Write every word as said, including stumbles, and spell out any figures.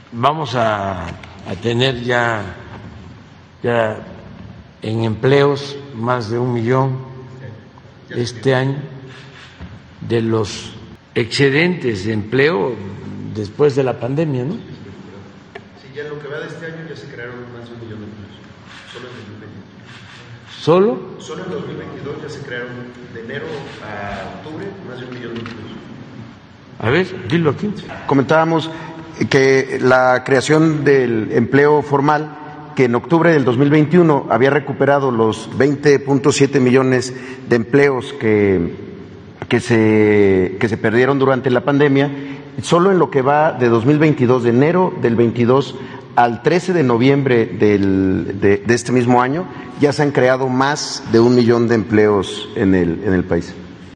vamos a, a tener ya, ya en empleos más de un millón este año, de los excedentes de empleo después de la pandemia, ¿no? Sí, ya en lo que va de este año ya se crearon más de un millón de empleos, solo en dos mil veintidós. ¿Solo? Solo en dos mil veintidós ya se crearon de enero a octubre más de un millón de empleos. A ver, dilo aquí. Comentábamos que la creación del empleo formal, que en octubre del dos mil veintiuno había recuperado los veinte punto siete millones de empleos que, que, se, que se perdieron durante la pandemia, solo en lo que va de dos mil veintidós, de enero del veintidós al trece de noviembre del, de, de este mismo año, ya se han creado más de un millón de empleos en el, en el país.